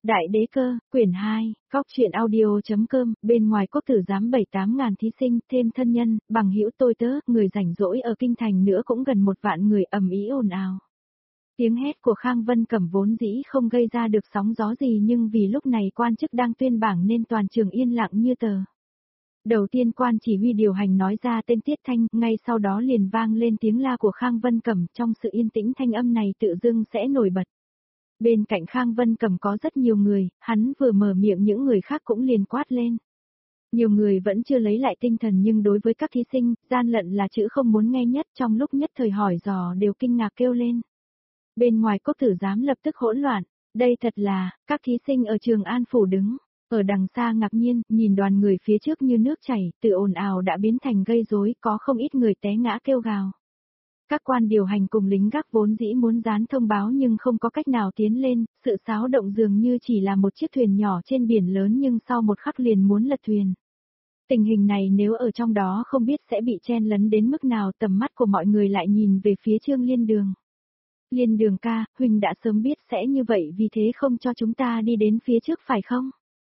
Đại đế cơ, quyển 2, góc truyện audio.com, bên ngoài quốc tử giám 7-8 ngàn thí sinh, thêm thân nhân, bằng hữu tôi tớ, người rảnh rỗi ở kinh thành nữa cũng gần 1 vạn người ầm ĩ ồn ào. Tiếng hét của Khang Vân Cẩm vốn dĩ không gây ra được sóng gió gì nhưng vì lúc này quan chức đang tuyên bảng nên toàn trường yên lặng như tờ. Đầu tiên quan chỉ huy điều hành nói ra tên Tiết Thanh, ngay sau đó liền vang lên tiếng la của Khang Vân Cẩm, trong sự yên tĩnh thanh âm này tự dưng sẽ nổi bật. Bên cạnh Khang Vân Cẩm có rất nhiều người, hắn vừa mở miệng những người khác cũng liền quát lên. Nhiều người vẫn chưa lấy lại tinh thần nhưng đối với các thí sinh, gian lận là chữ không muốn nghe nhất, trong lúc nhất thời hỏi dò đều kinh ngạc kêu lên. Bên ngoài quốc tử giám lập tức hỗn loạn, đây thật là, các thí sinh ở Trường An Phủ đứng, ở đằng xa ngạc nhiên, nhìn đoàn người phía trước như nước chảy, từ ồn ào đã biến thành gây rối, có không ít người té ngã kêu gào. Các quan điều hành cùng lính gác vốn dĩ muốn dán thông báo nhưng không có cách nào tiến lên, sự xáo động dường như chỉ là một chiếc thuyền nhỏ trên biển lớn nhưng sau một khắc liền muốn lật thuyền. Tình hình này nếu ở trong đó không biết sẽ bị chen lấn đến mức nào, tầm mắt của mọi người lại nhìn về phía Trương Liên Đường. Liên Đường ca, Huỳnh đã sớm biết sẽ như vậy vì thế không cho chúng ta đi đến phía trước phải không?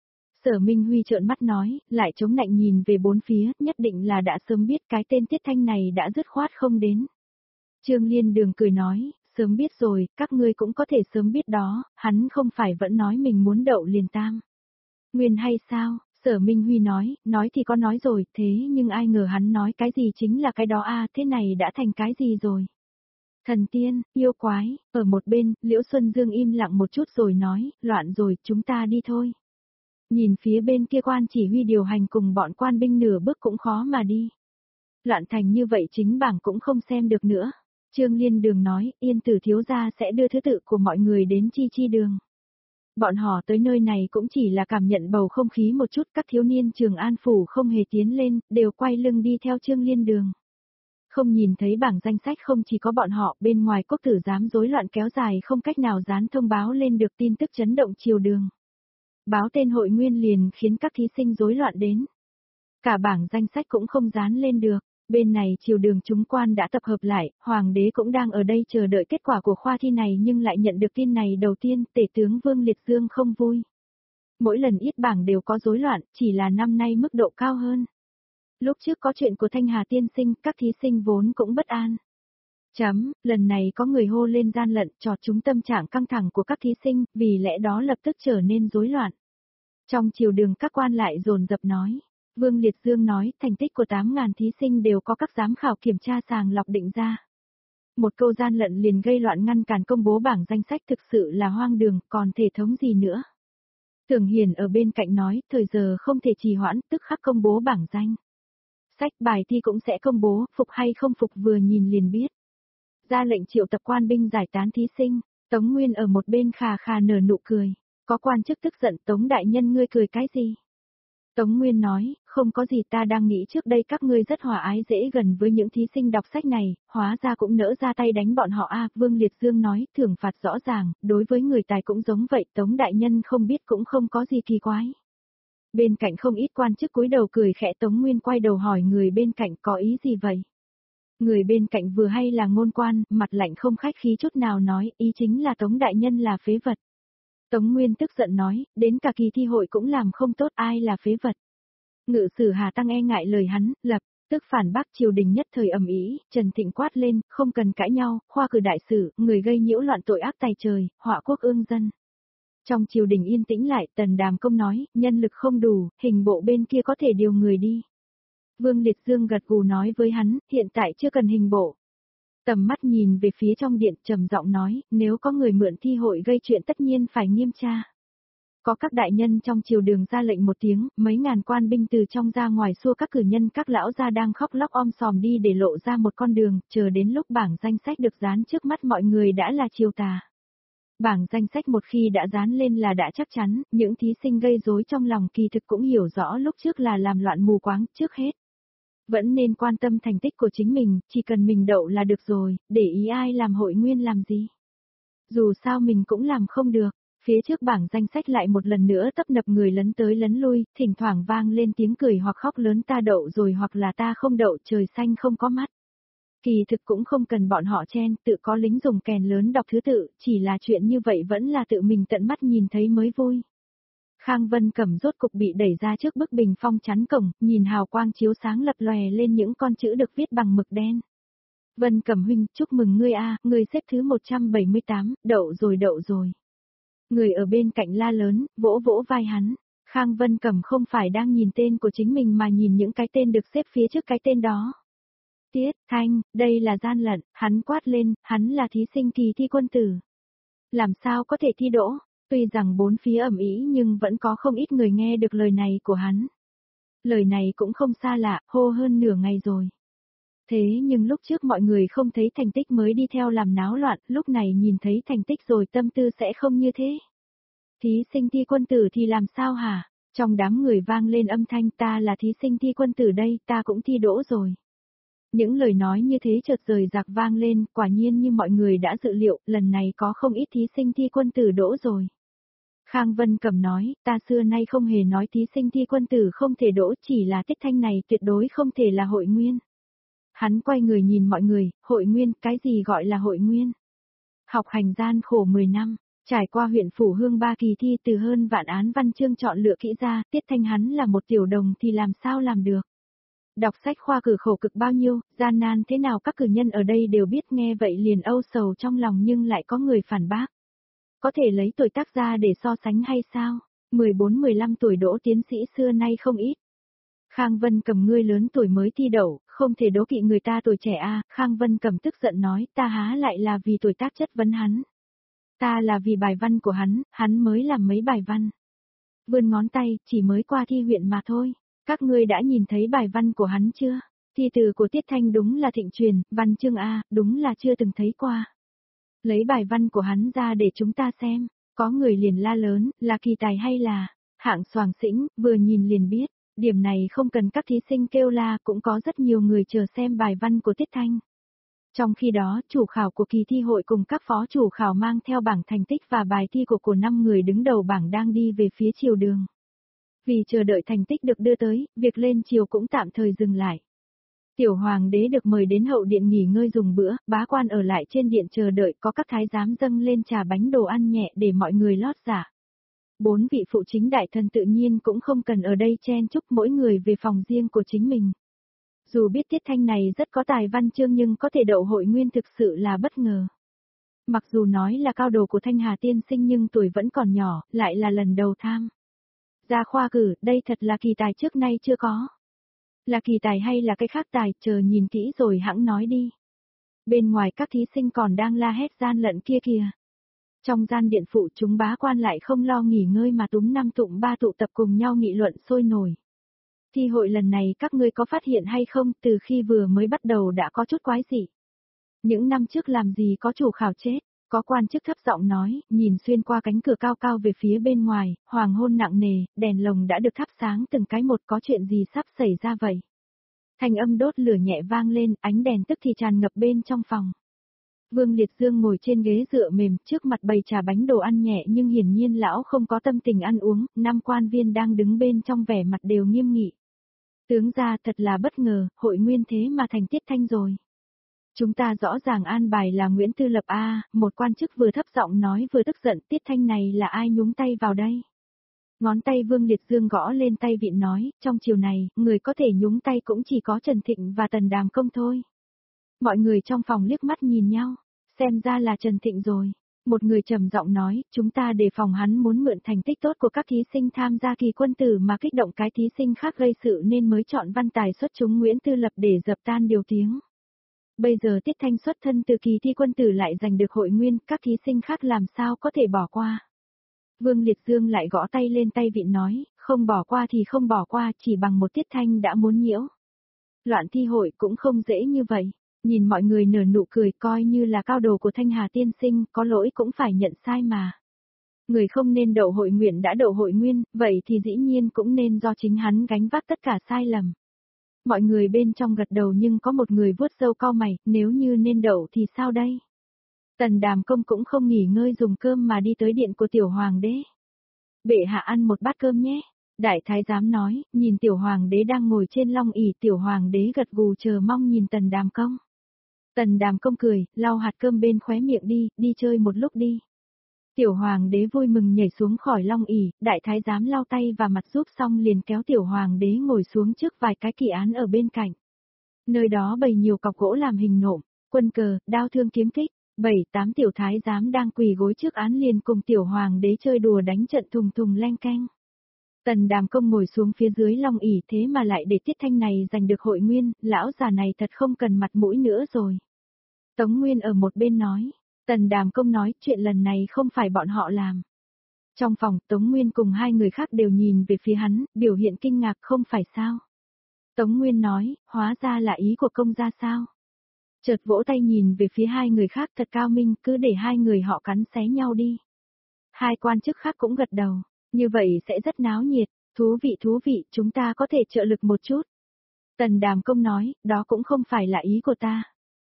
Sở Minh Huy trợn mắt nói, lại chống nạnh nhìn về bốn phía, nhất định là đã sớm biết cái tên Tiết Thanh này đã dứt khoát không đến. Trương Liên Đường cười nói, sớm biết rồi, các ngươi cũng có thể sớm biết đó, hắn không phải vẫn nói mình muốn đậu liền tam. Nguyên hay sao? Sở Minh Huy nói thì có nói rồi, thế nhưng ai ngờ hắn nói cái gì chính là cái đó a, thế này đã thành cái gì rồi? Thần tiên, yêu quái, ở một bên, Liễu Xuân Dương im lặng một chút rồi nói, loạn rồi, chúng ta đi thôi. Nhìn phía bên kia quan chỉ huy điều hành cùng bọn quan binh nửa bước cũng khó mà đi. Loạn thành như vậy chính bảng cũng không xem được nữa. Trương Liên Đường nói, Yên Tử thiếu gia sẽ đưa thứ tự của mọi người đến chi đường. Bọn họ tới nơi này cũng chỉ là cảm nhận bầu không khí một chút, các thiếu niên Trường An Phủ không hề tiến lên, đều quay lưng đi theo Trương Liên Đường. Không nhìn thấy bảng danh sách không chỉ có bọn họ, bên ngoài quốc tử giám rối loạn kéo dài không cách nào dán thông báo lên được tin tức chấn động triều đường. Báo tên hội nguyên liền khiến các thí sinh rối loạn đến. Cả bảng danh sách cũng không dán lên được. Bên này triều đường chúng quan đã tập hợp lại, hoàng đế cũng đang ở đây chờ đợi kết quả của khoa thi này nhưng lại nhận được tin này đầu tiên, tể tướng Vương Liệt Dương không vui. Mỗi lần yết bảng đều có rối loạn, chỉ là năm nay mức độ cao hơn. Lúc trước có chuyện của Thanh Hà tiên sinh, các thí sinh vốn cũng bất an. Lần này có người hô lên gian lận, chọt trúng tâm trạng căng thẳng của các thí sinh, vì lẽ đó lập tức trở nên rối loạn. Trong triều đường các quan lại dồn dập nói. Vương Liệt Dương nói, thành tích của 8.000 thí sinh đều có các giám khảo kiểm tra sàng lọc định ra. Một câu gian lận liền gây loạn ngăn cản công bố bảng danh sách thực sự là hoang đường, còn thể thống gì nữa. Tưởng Hiền ở bên cạnh nói, thời giờ không thể trì hoãn, tức khắc công bố bảng danh sách, bài thi cũng sẽ công bố, phục hay không phục vừa nhìn liền biết. Ra lệnh triệu tập quan binh giải tán thí sinh, Tống Nguyên ở một bên khà khà nở nụ cười. Có quan chức tức giận, Tống đại nhân ngươi cười cái gì? Tống Nguyên nói, không có gì, ta đang nghĩ trước đây các ngươi rất hòa ái dễ gần với những thí sinh đọc sách này, hóa ra cũng nỡ ra tay đánh bọn họ a. Vương Liệt Dương nói, thưởng phạt rõ ràng, đối với người tài cũng giống vậy, Tống đại nhân không biết cũng không có gì kỳ quái. Bên cạnh không ít quan chức cúi đầu cười khẽ, Tống Nguyên quay đầu hỏi người bên cạnh có ý gì vậy? Người bên cạnh vừa hay là ngôn quan, mặt lạnh không khách khí chút nào nói, ý chính là Tống đại nhân là phế vật. Tống Nguyên tức giận nói, đến cả kỳ thi hội cũng làm không tốt, ai là phế vật. Ngự sử Hà Tăng e ngại lời hắn, lập tức phản bác. Triều đình nhất thời ầm ĩ, Trần Thịnh quát lên, không cần cãi nhau, khoa cử đại sử, người gây nhiễu loạn tội ác tày trời, họa quốc ương dân. Trong triều đình yên tĩnh lại, Tần Đàm Công nói, nhân lực không đủ, hình bộ bên kia có thể điều người đi. Vương Liệt Dương gật gù nói với hắn, hiện tại chưa cần hình bộ. Tầm mắt nhìn về phía trong điện, trầm giọng nói, nếu có người mượn thi hội gây chuyện tất nhiên phải nghiêm tra. Có các đại nhân trong triều đường ra lệnh một tiếng, mấy ngàn quan binh từ trong ra ngoài xua các cử nhân, các lão gia đang khóc lóc om sòm đi để lộ ra một con đường, chờ đến lúc bảng danh sách được dán trước mắt mọi người đã là chiều tà. Bảng danh sách một khi đã dán lên là đã chắc chắn, những thí sinh gây rối trong lòng kỳ thực cũng hiểu rõ lúc trước là làm loạn mù quáng, trước hết. Vẫn nên quan tâm thành tích của chính mình, chỉ cần mình đậu là được rồi, để ý ai làm hội nguyên làm gì. Dù sao mình cũng làm không được, phía trước bảng danh sách lại một lần nữa tấp nập người lấn tới lấn lui, thỉnh thoảng vang lên tiếng cười hoặc khóc lớn, ta đậu rồi hoặc là ta không đậu, trời xanh không có mắt. Kỳ thực cũng không cần bọn họ chen, tự có lính dùng kèn lớn đọc thứ tự, chỉ là chuyện như vậy vẫn là tự mình tận mắt nhìn thấy mới vui. Khang Vân Cẩm rốt cục bị đẩy ra trước bức bình phong chắn cổng, nhìn hào quang chiếu sáng lập lòe lên những con chữ được viết bằng mực đen. Vân Cẩm huynh, chúc mừng ngươi a, ngươi xếp thứ 178, đậu rồi. Người ở bên cạnh la lớn, vỗ vỗ vai hắn. Khang Vân Cẩm không phải đang nhìn tên của chính mình mà nhìn những cái tên được xếp phía trước cái tên đó. Tiết Thanh, đây là gian lận, hắn quát lên, hắn là thí sinh kỳ thi quân tử. Làm sao có thể thi đỗ? Tuy rằng bốn phía ầm ĩ nhưng vẫn có không ít người nghe được lời này của hắn. Lời này cũng không xa lạ, hô hơn nửa ngày rồi. Thế nhưng lúc trước mọi người không thấy thành tích mới đi theo làm náo loạn, lúc này nhìn thấy thành tích rồi tâm tư sẽ không như thế. Thí sinh thi quân tử thì làm sao hả? Trong đám người vang lên âm thanh ta là thí sinh thi quân tử đây, ta cũng thi đỗ rồi. Những lời nói như thế chợt rời rạc vang lên, quả nhiên như mọi người đã dự liệu, lần này có không ít thí sinh thi quân tử đỗ rồi. Khang Vân Cẩm nói, ta xưa nay không hề nói thí sinh thi quân tử không thể đỗ, chỉ là Tiết Thanh này tuyệt đối không thể là hội nguyên. Hắn quay người nhìn mọi người, hội nguyên, cái gì gọi là hội nguyên? Học hành gian khổ 10 năm, trải qua huyện Phủ Hương 3 kỳ thi từ hơn vạn án văn chương chọn lựa kỹ ra, Tiết Thanh hắn là một tiểu đồng thì làm sao làm được? Đọc sách khoa cử khổ cực bao nhiêu, gian nan thế nào các cử nhân ở đây đều biết, nghe vậy liền âu sầu trong lòng nhưng lại có người phản bác. Có thể lấy tuổi tác ra để so sánh hay sao? 14-15 tuổi đỗ tiến sĩ xưa nay không ít. Khang Vân Cẩm ngươi lớn tuổi mới thi đậu, không thể đố kỵ người ta tuổi trẻ a. Khang Vân Cẩm tức giận nói, ta há lại là vì tuổi tác chất vấn hắn. Ta là vì bài văn của hắn mới làm mấy bài văn. Vươn ngón tay, chỉ mới qua thi huyện mà thôi. Các ngươi đã nhìn thấy bài văn của hắn chưa? Thi từ của Tiết Thanh đúng là thịnh truyền, văn chương A, đúng là chưa từng thấy qua. Lấy bài văn của hắn ra để chúng ta xem, có người liền la lớn, là kỳ tài hay là hạng soàng xĩnh, vừa nhìn liền biết, điểm này không cần các thí sinh kêu la, cũng có rất nhiều người chờ xem bài văn của Tiết Thanh. Trong khi đó, chủ khảo của kỳ thi hội cùng các phó chủ khảo mang theo bảng thành tích và bài thi của 5 người đứng đầu bảng đang đi về phía chiều đường. Vì chờ đợi thành tích được đưa tới, việc lên chiều cũng tạm thời dừng lại. Tiểu hoàng đế được mời đến hậu điện nghỉ ngơi dùng bữa, bá quan ở lại trên điện chờ đợi, có các thái giám dâng lên trà bánh đồ ăn nhẹ để mọi người lót dạ. 4 vị phụ chính đại thần tự nhiên cũng không cần ở đây chen chúc, mỗi người về phòng riêng của chính mình. Dù biết Tiết Thanh này rất có tài văn chương nhưng có thể đậu hội nguyên thực sự là bất ngờ. Mặc dù nói là cao đồ của Thanh Hà tiên sinh nhưng tuổi vẫn còn nhỏ, lại là lần đầu tham ra khoa cử, đây thật là kỳ tài trước nay chưa có. Là kỳ tài hay là cái khác tài, chờ nhìn kỹ rồi hẵng nói đi. Bên ngoài các thí sinh còn đang la hét gian lận kia kìa. Trong gian điện phụ chúng bá quan lại không lo nghỉ ngơi mà túm 5 tụm 3 tụ tập cùng nhau nghị luận sôi nổi. Thi hội lần này các ngươi có phát hiện hay không, từ khi vừa mới bắt đầu đã có chút quái dị. Những năm trước làm gì có chủ khảo chết, có quan chức thấp giọng nói, nhìn xuyên qua cánh cửa cao cao về phía bên ngoài, hoàng hôn nặng nề, đèn lồng đã được thắp sáng từng cái một, có chuyện gì sắp xảy ra vậy. Thanh âm đốt lửa nhẹ vang lên, ánh đèn tức thì tràn ngập bên trong phòng. Vương Liệt Dương ngồi trên ghế dựa mềm, trước mặt bày trà bánh đồ ăn nhẹ nhưng hiển nhiên lão không có tâm tình ăn uống, 5 quan viên đang đứng bên trong vẻ mặt đều nghiêm nghị. Tướng gia thật là bất ngờ, hội nguyên thế mà thành Tiết Thanh rồi. Chúng ta rõ ràng an bài là Nguyễn Tư Lập a, một quan chức vừa thấp giọng nói vừa tức giận, Tiết Thanh này là ai nhúng tay vào đây? Ngón tay Vương Liệt Dương gõ lên tay vịn nói, trong chiều này, người có thể nhúng tay cũng chỉ có Trần Thịnh và Tần Đàm Công thôi. Mọi người trong phòng liếc mắt nhìn nhau, xem ra là Trần Thịnh rồi. Một người trầm giọng nói, chúng ta đề phòng hắn muốn mượn thành tích tốt của các thí sinh tham gia kỳ quân tử mà kích động cái thí sinh khác gây sự nên mới chọn văn tài xuất chúng Nguyễn Tư Lập để dập tan điều tiếng. Bây giờ Tiết Thanh xuất thân từ kỳ thi quân tử lại giành được hội nguyên, các thí sinh khác làm sao có thể bỏ qua. Vương Liệt Dương lại gõ tay lên tay vịn nói, không bỏ qua thì không bỏ qua, chỉ bằng một Tiết Thanh đã muốn nhiễu. Loạn thi hội cũng không dễ như vậy. Nhìn mọi người nở nụ cười, coi như là cao đồ của Thanh Hà tiên sinh, có lỗi cũng phải nhận sai mà. Người không nên đậu hội nguyện đã đậu hội nguyên, vậy thì dĩ nhiên cũng nên do chính hắn gánh vác tất cả sai lầm. Mọi người bên trong gật đầu nhưng có một người vuốt râu cau mày, nếu như nên đậu thì sao đây? Tần Đàm Công cũng không nghỉ ngơi dùng cơm mà đi tới điện của tiểu hoàng đế. Bệ hạ ăn một bát cơm nhé. Đại thái giám nói, nhìn tiểu hoàng đế đang ngồi trên long ỷ, tiểu hoàng đế gật gù chờ mong nhìn Tần Đàm Công. Tần Đàm Công cười, lau hạt cơm bên khóe miệng đi chơi một lúc đi. Tiểu hoàng đế vui mừng nhảy xuống khỏi long ỷ, đại thái giám lau tay và mặt giúp xong liền kéo tiểu hoàng đế ngồi xuống trước vài cái kỳ án ở bên cạnh. Nơi đó bày nhiều cọc gỗ làm hình nộm, quân cờ, đao thương kiếm kích, 7-8 tiểu thái giám đang quỳ gối trước án liền cùng tiểu hoàng đế chơi đùa đánh trận thùng thùng leng keng. Tần Đàm Công ngồi xuống phía dưới long ỷ thế mà lại để Tiết Thanh này giành được hội nguyên, lão già này thật không cần mặt mũi nữa rồi. Tống Nguyên ở một bên nói, Tần Đàm Công nói chuyện lần này không phải bọn họ làm. Trong phòng, Tống Nguyên cùng hai người khác đều nhìn về phía hắn, biểu hiện kinh ngạc không phải sao. Tống Nguyên nói, hóa ra là ý của công gia sao. Chợt vỗ tay nhìn về phía hai người khác thật cao minh, cứ để hai người họ cắn xé nhau đi. Hai quan chức khác cũng gật đầu, như vậy sẽ rất náo nhiệt, thú vị, chúng ta có thể trợ lực một chút. Tần Đàm Công nói, đó cũng không phải là ý của ta.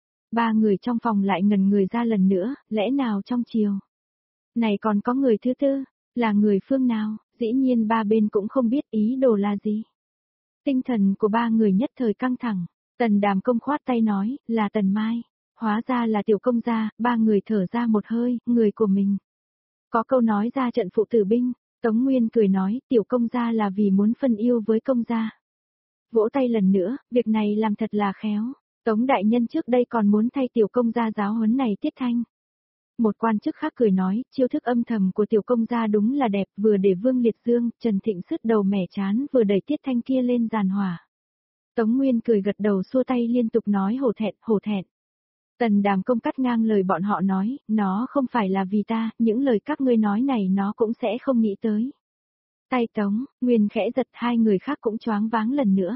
Ba người trong phòng lại ngần người ra lần nữa, lẽ nào trong chiều. Này còn có người thứ tư, là người phương nào, dĩ nhiên ba bên cũng không biết ý đồ là gì. Tinh thần của ba người nhất thời căng thẳng, Tần Đàm Công khoát tay nói, là Tần Mai, hóa ra là tiểu công gia, ba người thở ra một hơi, người của mình. Có câu nói ra trận phụ tử binh, Tống Nguyên cười nói, tiểu công gia là vì muốn phân yêu với công gia. Vỗ tay lần nữa, việc này làm thật là khéo, Tống đại nhân trước đây còn muốn thay tiểu công gia giáo huấn này Tiết Thanh. Một quan chức khác cười nói, chiêu thức âm thầm của tiểu công gia đúng là đẹp, vừa để Vương Liệt Dương, Trần Thịnh sứt đầu mẻ chán vừa đẩy Tiết Thanh kia lên giàn hỏa. Tống Nguyên cười gật đầu xua tay liên tục nói hổ thẹn. Tần Đàm Công cắt ngang lời bọn họ nói, nó không phải là vì ta, những lời các ngươi nói này nó cũng sẽ không nghĩ tới. Tay Tống, Nguyên khẽ giật hai người khác cũng choáng váng lần nữa.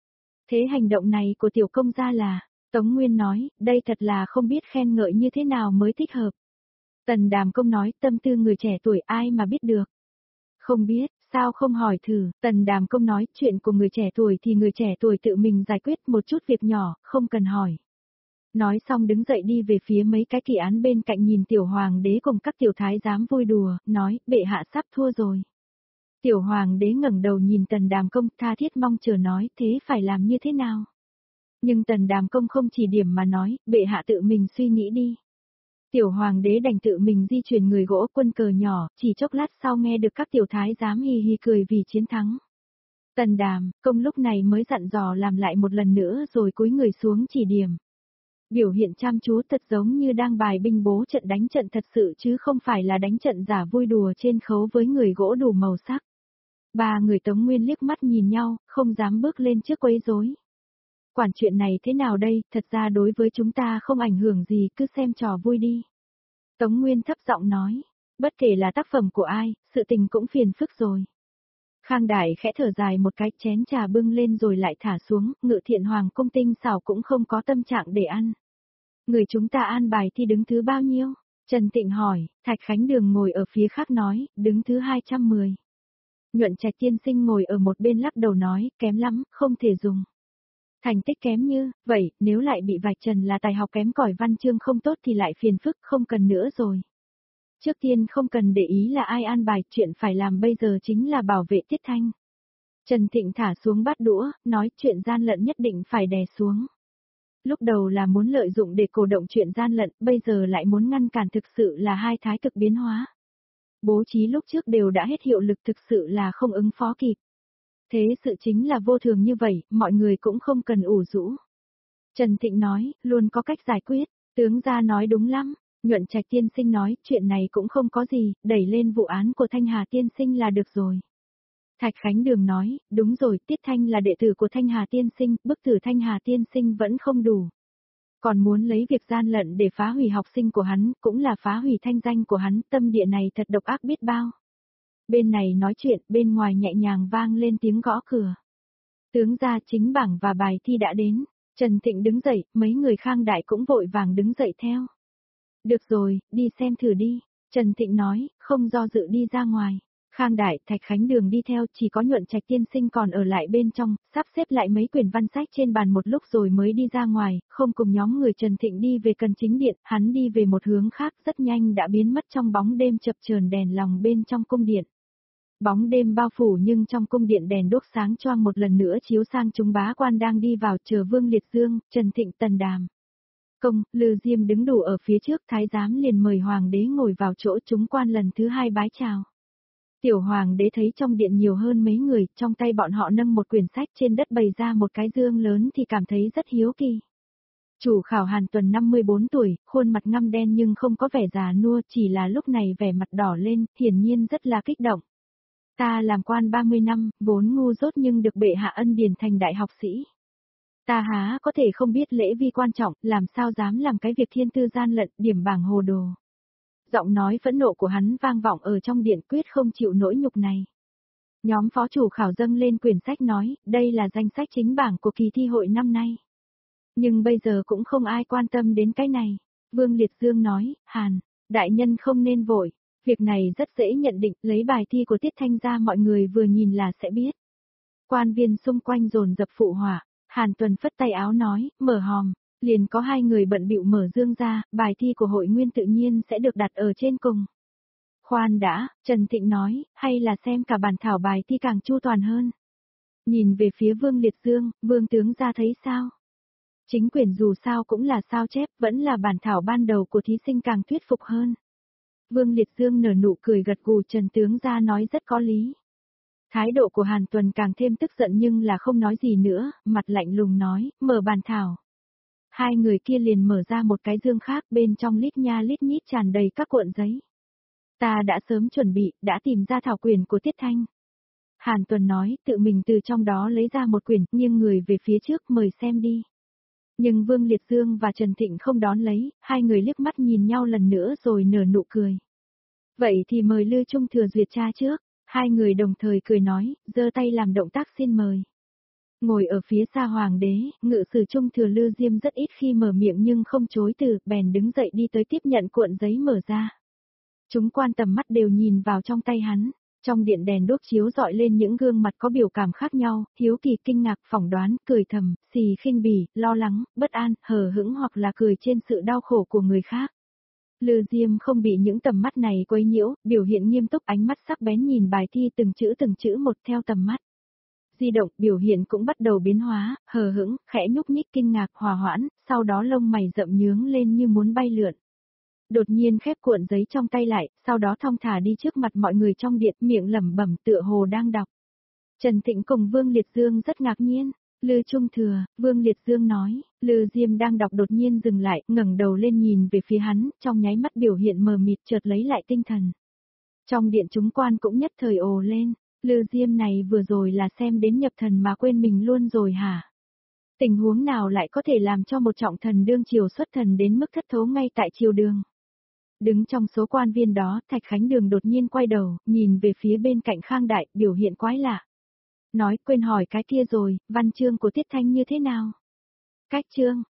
Thế hành động này của tiểu công gia là, Tống Nguyên nói, đây thật là không biết khen ngợi như thế nào mới thích hợp. Tần Đàm Công nói, tâm tư người trẻ tuổi ai mà biết được. Không biết, sao không hỏi thử, Tần Đàm Công nói, chuyện của người trẻ tuổi thì người trẻ tuổi tự mình giải quyết một chút việc nhỏ, không cần hỏi. Nói xong đứng dậy đi về phía mấy cái kỳ án bên cạnh nhìn tiểu hoàng đế cùng các tiểu thái giám vui đùa, nói, bệ hạ sắp thua rồi. Tiểu hoàng đế ngẩng đầu nhìn Tần Đàm Công tha thiết mong chờ nói, thế phải làm như thế nào? Nhưng Tần Đàm Công không chỉ điểm mà nói, bệ hạ tự mình suy nghĩ đi. Tiểu hoàng đế đành tự mình di chuyển người gỗ quân cờ nhỏ, chỉ chốc lát sau nghe được các tiểu thái giám hì hì cười vì chiến thắng. Tần Đàm Công lúc này mới dặn dò làm lại một lần nữa rồi cúi người xuống chỉ điểm. Biểu hiện chăm chú thật giống như đang bài binh bố trận đánh trận thật sự chứ không phải là đánh trận giả vui đùa trên khấu với người gỗ đủ màu sắc. Ba người Tống Nguyên liếc mắt nhìn nhau, không dám bước lên trước quấy rối. Quản chuyện này thế nào đây, thật ra đối với chúng ta không ảnh hưởng gì, cứ xem trò vui đi. Tống Nguyên thấp giọng nói, bất kể là tác phẩm của ai, sự tình cũng phiền phức rồi. Khang Đại khẽ thở dài một cái, chén trà bưng lên rồi lại thả xuống, Ngự Thiện Hoàng cung tinh xảo cũng không có tâm trạng để ăn. Người chúng ta an bài thi đứng thứ bao nhiêu? Trần Tịnh hỏi, Thạch Khánh Đường ngồi ở phía khác nói, đứng thứ 210. Nhuận Trạch tiên sinh ngồi ở một bên lắc đầu nói, kém lắm, không thể dùng. Thành tích kém như, vậy, nếu lại bị vạch trần là tài học kém cỏi văn chương không tốt thì lại phiền phức, không cần nữa rồi. Trước tiên không cần để ý là ai an bài, chuyện phải làm bây giờ chính là bảo vệ Tiết Thanh. Trần Thịnh thả xuống bát đũa, nói chuyện gian lận nhất định phải đè xuống. Lúc đầu là muốn lợi dụng để cổ động chuyện gian lận, bây giờ lại muốn ngăn cản, thực sự là hai thái cực biến hóa. Bố trí lúc trước đều đã hết hiệu lực, thực sự là không ứng phó kịp. Thế sự chính là vô thường như vậy, mọi người cũng không cần ủ rũ. Trần Thịnh nói, luôn có cách giải quyết, tướng gia nói đúng lắm. Nhuận Trạch tiên sinh nói, chuyện này cũng không có gì, đẩy lên vụ án của Thanh Hà tiên sinh là được rồi. Thạch Khánh Đường nói, đúng rồi, Tiết Thanh là đệ tử của Thanh Hà tiên sinh, bức tử Thanh Hà tiên sinh vẫn không đủ. Còn muốn lấy việc gian lận để phá hủy học sinh của hắn, cũng là phá hủy thanh danh của hắn, tâm địa này thật độc ác biết bao. Bên này nói chuyện, bên ngoài nhẹ nhàng vang lên tiếng gõ cửa. Tướng gia chính bảng và bài thi đã đến. Trần Thịnh đứng dậy, mấy người Khang Đại cũng vội vàng đứng dậy theo. Được rồi, đi xem thử đi. Trần Thịnh nói, không do dự đi ra ngoài. Khang Đại, Thạch Khánh Đường đi theo, chỉ có Nhuận Trạch tiên sinh còn ở lại bên trong, sắp xếp lại mấy quyển văn sách trên bàn một lúc rồi mới đi ra ngoài, không cùng nhóm người Trần Thịnh đi về cần chính điện, hắn đi về một hướng khác rất nhanh đã biến mất trong bóng đêm chập chờn đèn lòng bên trong cung điện. Bóng đêm bao phủ nhưng trong cung điện đèn đuốc sáng choang một lần nữa chiếu sang chúng bá quan đang đi vào chờ Vương Liệt Dương, Trần Thịnh, Tần Đàm Công, Lư Diêm đứng đủ ở phía trước, thái giám liền mời hoàng đế ngồi vào chỗ, chúng quan lần thứ hai bái chào. Tiểu hoàng đế thấy trong điện nhiều hơn mấy người, trong tay bọn họ nâng một quyển sách, trên đất bày ra một cái dương lớn thì cảm thấy rất hiếu kỳ. Chủ khảo Hàn Tuần 54 tuổi, khuôn mặt ngăm đen nhưng không có vẻ già nua, chỉ là lúc này vẻ mặt đỏ lên, hiển nhiên rất là kích động. Ta làm quan 30 năm, vốn ngu dốt nhưng được bệ hạ ân điển thành đại học sĩ. Ta há có thể không biết lễ vi quan trọng, làm sao dám làm cái việc thiên tư gian lận, điểm bảng hồ đồ. Giọng nói phẫn nộ của hắn vang vọng ở trong điện, quyết không chịu nỗi nhục này. Nhóm phó chủ khảo dâng lên quyển sách nói, đây là danh sách chính bảng của kỳ thi hội năm nay. Nhưng bây giờ cũng không ai quan tâm đến cái này. Vương Liệt Dương nói, Hàn, đại nhân không nên vội. Việc này rất dễ nhận định, lấy bài thi của Tiết Thanh ra mọi người vừa nhìn là sẽ biết. Quan viên xung quanh dồn dập phụ họa, Hàn Tuần phất tay áo nói, mở hòm, liền có hai người bận bịu mở dương ra, bài thi của hội nguyên tự nhiên sẽ được đặt ở trên cùng. Khoan đã, Trần Thịnh nói, hay là xem cả bản thảo bài thi càng chu toàn hơn. Nhìn về phía Vương Liệt Dương, Vương tướng ra thấy sao? Chính quyển dù sao cũng là sao chép, vẫn là bản thảo ban đầu của thí sinh càng thuyết phục hơn. Vương Liệt Dương nở nụ cười gật gù, Trần tướng ra nói rất có lý. Thái độ của Hàn Tuần càng thêm tức giận nhưng là không nói gì nữa, mặt lạnh lùng nói, mở bản thảo. Hai người kia liền mở ra một cái dương khác, bên trong lít nha lít nhít tràn đầy các cuộn giấy. Ta đã sớm chuẩn bị, đã tìm ra thảo quyển của Tiết Thanh. Hàn Tuần nói, tự mình từ trong đó lấy ra một quyển, nghiêng người về phía trước, mời xem đi. Nhưng Vương Liệt Dương và Trần Thịnh không đón lấy, hai người liếc mắt nhìn nhau lần nữa rồi nở nụ cười. Vậy thì mời Lư Trung Thừa duyệt tra trước, hai người đồng thời cười nói, giơ tay làm động tác xin mời. Ngồi ở phía xa hoàng đế, ngự sử Trung Thừa Lư Diêm rất ít khi mở miệng nhưng không chối từ, bèn đứng dậy đi tới tiếp nhận cuộn giấy mở ra. Chúng quan tầm mắt đều nhìn vào trong tay hắn. Trong điện đèn đuốc chiếu dọi lên những gương mặt có biểu cảm khác nhau, hiếu kỳ, kinh ngạc, phỏng đoán, cười thầm, xì khinh bỉ, lo lắng, bất an, hờ hững hoặc là cười trên sự đau khổ của người khác. Lư Diêm không bị những tầm mắt này quấy nhiễu, biểu hiện nghiêm túc, ánh mắt sắc bén nhìn bài thi từng chữ một theo tầm mắt. Di động, biểu hiện cũng bắt đầu biến hóa, hờ hững, khẽ nhúc nhích, kinh ngạc, hòa hoãn, sau đó lông mày rậm nhướng lên như muốn bay lượn. Đột nhiên khép cuộn giấy trong tay lại, sau đó thong thả đi trước mặt mọi người trong điện, miệng lẩm bẩm tựa hồ đang đọc. Trần Thịnh cùng Vương Liệt Dương rất ngạc nhiên. Lư Trung Thừa, Vương Liệt Dương nói, Lư Diêm đang đọc đột nhiên dừng lại, ngẩng đầu lên nhìn về phía hắn, trong nháy mắt biểu hiện mờ mịt, chợt lấy lại tinh thần. Trong điện chúng quan cũng nhất thời ồ lên, Lư Diêm này vừa rồi là xem đến nhập thần mà quên mình luôn rồi hả? Tình huống nào lại có thể làm cho một trọng thần đương triều xuất thần đến mức thất thố ngay tại triều đường? Đứng trong số quan viên đó, Thạch Khánh Đường đột nhiên quay đầu, nhìn về phía bên cạnh Khang Đại, biểu hiện quái lạ. Nói, quên hỏi cái kia rồi, văn chương của Tiết Thanh như thế nào? Cách chương,